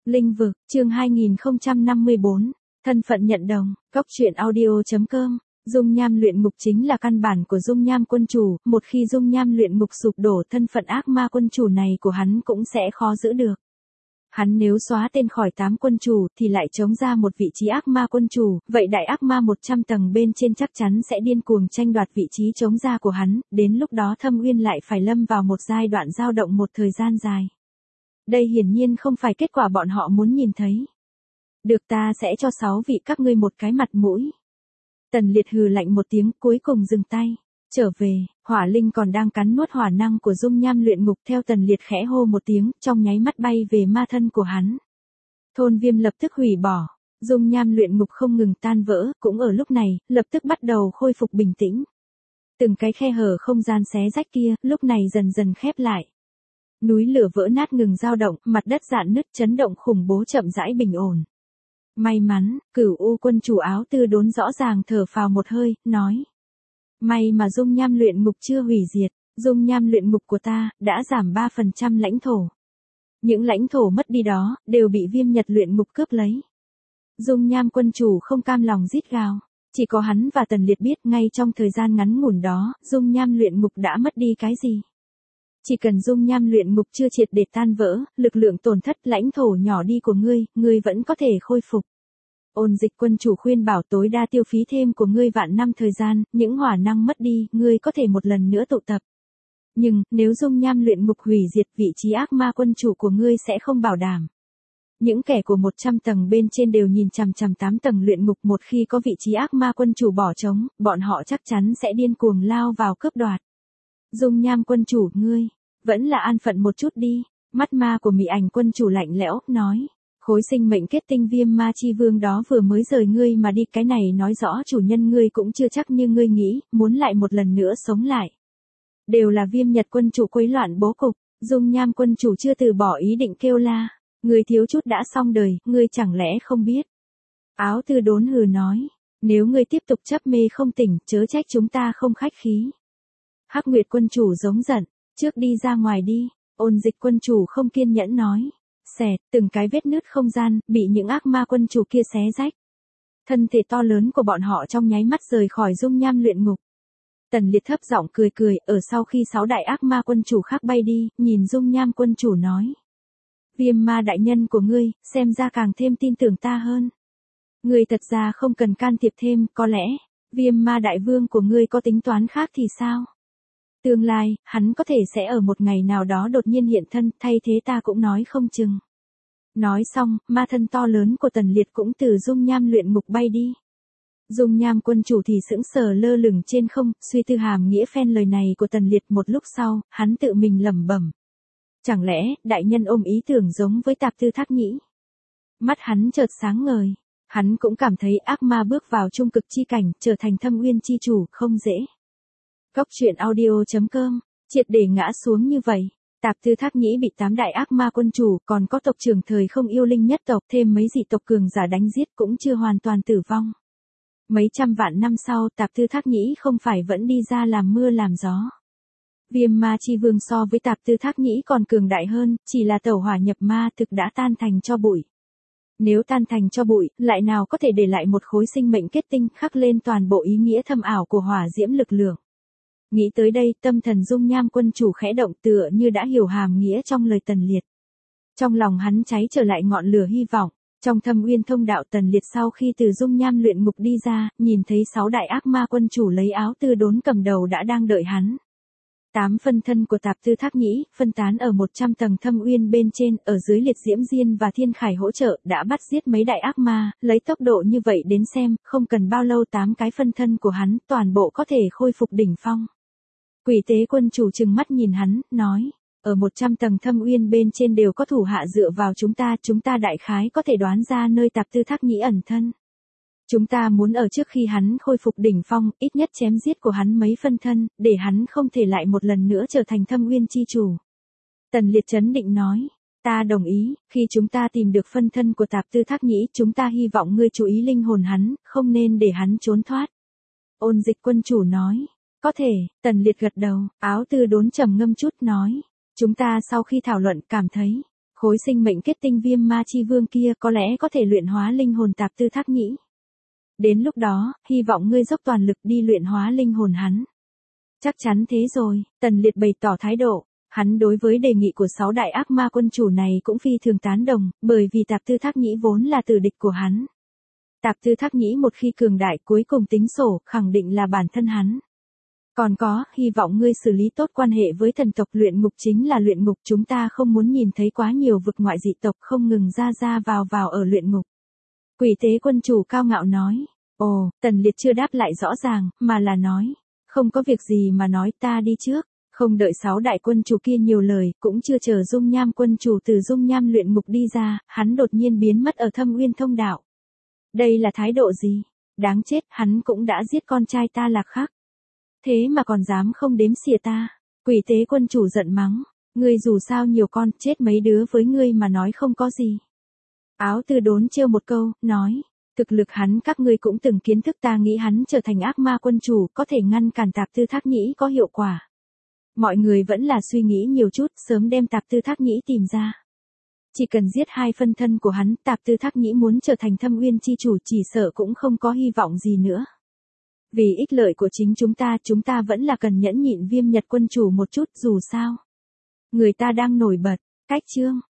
Linh vực, chương 2054, thân phận nhận đồng, góc truyện audio.com. Dung nham luyện ngục chính là căn bản của dung nham quân chủ, một khi dung nham luyện ngục sụp đổ, thân phận ác ma quân chủ này của hắn cũng sẽ khó giữ được. Hắn nếu xóa tên khỏi 8 quân chủ thì lại chống ra một vị trí ác ma quân chủ, vậy đại ác ma 100 tầng bên trên chắc chắn sẽ điên cuồng tranh đoạt vị trí chống ra của hắn, đến lúc đó Thâm Uyên lại phải lâm vào một giai đoạn dao động một thời gian dài. Đây hiển nhiên không phải kết quả bọn họ muốn nhìn thấy. Được, ta sẽ cho 6 vị các ngươi một cái mặt mũi. Tần Liệt hừ lạnh một tiếng, cuối cùng dừng tay. Trở về, hỏa linh còn đang cắn nuốt hỏa năng của dung nham luyện ngục, theo Tần Liệt khẽ hô một tiếng, trong nháy mắt bay về ma thân của hắn. Thôn Viêm lập tức hủy bỏ, dung nham luyện ngục không ngừng tan vỡ, cũng ở lúc này, lập tức bắt đầu khôi phục bình tĩnh. Từng cái khe hở không gian xé rách kia, lúc này dần dần khép lại. Núi lửa vỡ nát ngừng dao động, mặt đất rạn nứt, chấn động khủng bố chậm rãi bình ổn. May mắn, Cửu U quân chủ áo tư đốn rõ ràng thở phào một hơi, nói. May mà dung nham luyện ngục chưa hủy diệt, dung nham luyện ngục của ta, đã giảm 3% lãnh thổ. Những lãnh thổ mất đi đó, đều bị Viêm Nhật luyện ngục cướp lấy. Dung nham quân chủ không cam lòng rít gào. Chỉ có hắn và Tần Liệt biết ngay trong thời gian ngắn ngủn đó, dung nham luyện ngục đã mất đi cái gì. Chỉ cần dung nham luyện ngục chưa triệt để tan vỡ, lực lượng tổn thất lãnh thổ nhỏ đi của ngươi vẫn có thể khôi phục. Ôn Dịch quân chủ khuyên bảo tối đa tiêu phí thêm của ngươi vạn năm thời gian, những hỏa năng mất đi, ngươi có thể một lần nữa tụ tập. Nhưng, nếu dung nham luyện ngục hủy diệt, vị trí ác ma quân chủ của ngươi sẽ không bảo đảm. Những kẻ của 100 tầng bên trên đều nhìn chằm chằm 8 tầng luyện ngục, một khi có vị trí ác ma quân chủ bỏ trống, bọn họ chắc chắn sẽ điên cuồng lao vào cướp đoạt. Dung nham quân chủ, ngươi, vẫn là an phận một chút đi. Mắt ma của Mị Ảnh quân chủ lạnh lẽo, nói. Khối sinh mệnh kết tinh viêm ma chi vương đó vừa mới rời ngươi mà đi, cái này nói rõ chủ nhân ngươi cũng chưa chắc như ngươi nghĩ, muốn lại một lần nữa sống lại. Đều là Viêm Nhật quân chủ quấy loạn bố cục, dung nham quân chủ chưa từ bỏ ý định kêu la. Ngươi thiếu chút đã xong đời, ngươi chẳng lẽ không biết. Áo tư đốn hừ nói. Nếu ngươi tiếp tục chấp mê không tỉnh, chớ trách chúng ta không khách khí. Hắc Nguyệt quân chủ giống giận. Trước đi ra ngoài đi, Ôn Dịch quân chủ không kiên nhẫn nói. Xẹt, từng cái vết nứt không gian, bị những ác ma quân chủ kia xé rách. Thân thể to lớn của bọn họ trong nháy mắt rời khỏi dung nham luyện ngục. Tần Liệt thấp giọng cười cười, ở sau khi 6 đại ác ma quân chủ khác bay đi, nhìn dung nham quân chủ nói. Viêm ma đại nhân của ngươi, xem ra càng thêm tin tưởng ta hơn. Ngươi thật ra không cần can thiệp thêm, có lẽ, viêm ma đại vương của ngươi có tính toán khác thì sao? Tương lai, hắn có thể sẽ ở một ngày nào đó đột nhiên hiện thân, thay thế ta cũng nói không chừng. Nói xong, ma thân to lớn của Tần Liệt cũng từ dung nham luyện ngục bay đi. Dung nham quân chủ thì sững sờ lơ lửng trên không, suy tư hàm nghĩa phen lời này của Tần Liệt. Một lúc sau, hắn tự mình lẩm bẩm. Chẳng lẽ, đại nhân ôm ý tưởng giống với Tạp Tư Thác Nhĩ? Mắt hắn chợt sáng ngời. Hắn cũng cảm thấy ác ma bước vào trung cực chi cảnh, trở thành Thâm Uyên chi chủ, không dễ. Góc truyện audio.com, triệt để ngã xuống như vậy. Tạp Tư Thác Nhĩ bị 8 đại ác ma quân chủ, còn có tộc trưởng thời không yêu linh nhất tộc, thêm mấy dị tộc cường giả đánh giết cũng chưa hoàn toàn tử vong. Mấy trăm vạn năm sau, Tạp Tư Thác Nhĩ không phải vẫn đi ra làm mưa làm gió. Viêm ma chi vương so với Tạp Tư Thác Nhĩ còn cường đại hơn, chỉ là tẩu hỏa nhập ma thực đã tan thành cho bụi. Nếu tan thành cho bụi, lại nào có thể để lại một khối sinh mệnh kết tinh khắc lên toàn bộ ý nghĩa thâm ảo của hỏa diễm lực lượng. Nghĩ tới đây, tâm thần dung nham quân chủ khẽ động, tựa như đã hiểu hàm nghĩa trong lời Tần Liệt. Trong lòng hắn cháy trở lại ngọn lửa hy vọng. Trong Thâm Uyên thông đạo, Tần Liệt sau khi từ dung nham luyện ngục đi ra, nhìn thấy 6 đại ác ma quân chủ lấy áo tư đốn cầm đầu đã đang đợi hắn. 8 phân thân của Tạp Tư Thác Nhĩ, phân tán ở 100 tầng Thâm Uyên bên trên, ở dưới Liệt Diễm Diên và Thiên Khải hỗ trợ, đã bắt giết mấy đại ác ma, lấy tốc độ như vậy đến xem, không cần bao lâu 8 cái phân thân của hắn, toàn bộ có thể khôi phục đỉnh phong. Quỷ tế quân chủ trừng mắt nhìn hắn, nói, ở 100 tầng Thâm Uyên bên trên đều có thủ hạ dựa vào chúng ta đại khái có thể đoán ra nơi Tạp Tư Thác Nhĩ ẩn thân. Chúng ta muốn ở trước khi hắn khôi phục đỉnh phong, ít nhất chém giết của hắn mấy phân thân, để hắn không thể lại một lần nữa trở thành Thâm Uyên chi chủ. Tần Liệt trấn định nói, ta đồng ý, khi chúng ta tìm được phân thân của Tạp Tư Thác Nhĩ, chúng ta hy vọng ngươi chú ý linh hồn hắn, không nên để hắn trốn thoát. Ôn Dịch quân chủ nói, có thể. Tần Liệt gật đầu, áo tư đốn trầm ngâm chút nói, chúng ta sau khi thảo luận cảm thấy, Khối sinh mệnh kết tinh viêm ma chi vương kia có lẽ có thể luyện hóa linh hồn Tạp Tư Thác Nhĩ. Đến lúc đó, hy vọng ngươi dốc toàn lực đi luyện hóa linh hồn hắn. Chắc chắn thế rồi, Tần Liệt bày tỏ thái độ. Hắn đối với đề nghị của 6 đại ác ma quân chủ này cũng phi thường tán đồng, bởi vì Tạp Tư Thác Nhĩ vốn là tử địch của hắn. Tạp Tư Thác Nhĩ một khi cường đại cuối cùng tính sổ, khẳng định là bản thân hắn. Còn có, hy vọng ngươi xử lý tốt quan hệ với thần tộc. Luyện ngục chính là luyện ngục, chúng ta không muốn nhìn thấy quá nhiều vực ngoại dị tộc không ngừng ra vào ở luyện ngục. Quỷ tế quân chủ cao ngạo nói. Ồ, Tần Liệt chưa đáp lại rõ ràng, mà là nói. Không có việc gì mà nói, ta đi trước. Không đợi 6 đại quân chủ kia nhiều lời, cũng chưa chờ dung nham quân chủ từ dung nham luyện ngục đi ra, hắn đột nhiên biến mất ở Thâm Uyên thông đạo. Đây là thái độ gì? Đáng chết, hắn cũng đã giết con trai ta Lạc Khắc. Thế mà còn dám không đếm xỉa ta. Quỷ tế quân chủ giận mắng. Ngươi dù sao nhiều con, chết mấy đứa với ngươi mà nói không có gì. Áo Tư đốn trêu một câu, nói. Thực lực hắn các ngươi cũng từng kiến thức, ta nghĩ hắn trở thành ác ma quân chủ có thể ngăn cản Tạp Tư Thác Nhĩ có hiệu quả. Mọi người vẫn là suy nghĩ nhiều chút, sớm đem Tạp Tư Thác Nhĩ tìm ra. Chỉ cần giết 2 phân thân của hắn, Tạp Tư Thác Nhĩ muốn trở thành Thâm Uyên chi chủ chỉ sợ cũng không có hy vọng gì nữa. Vì ích lợi của chính chúng ta vẫn là cần nhẫn nhịn Viêm Nhật quân chủ một chút, dù sao người ta đang nổi bật. Cách chương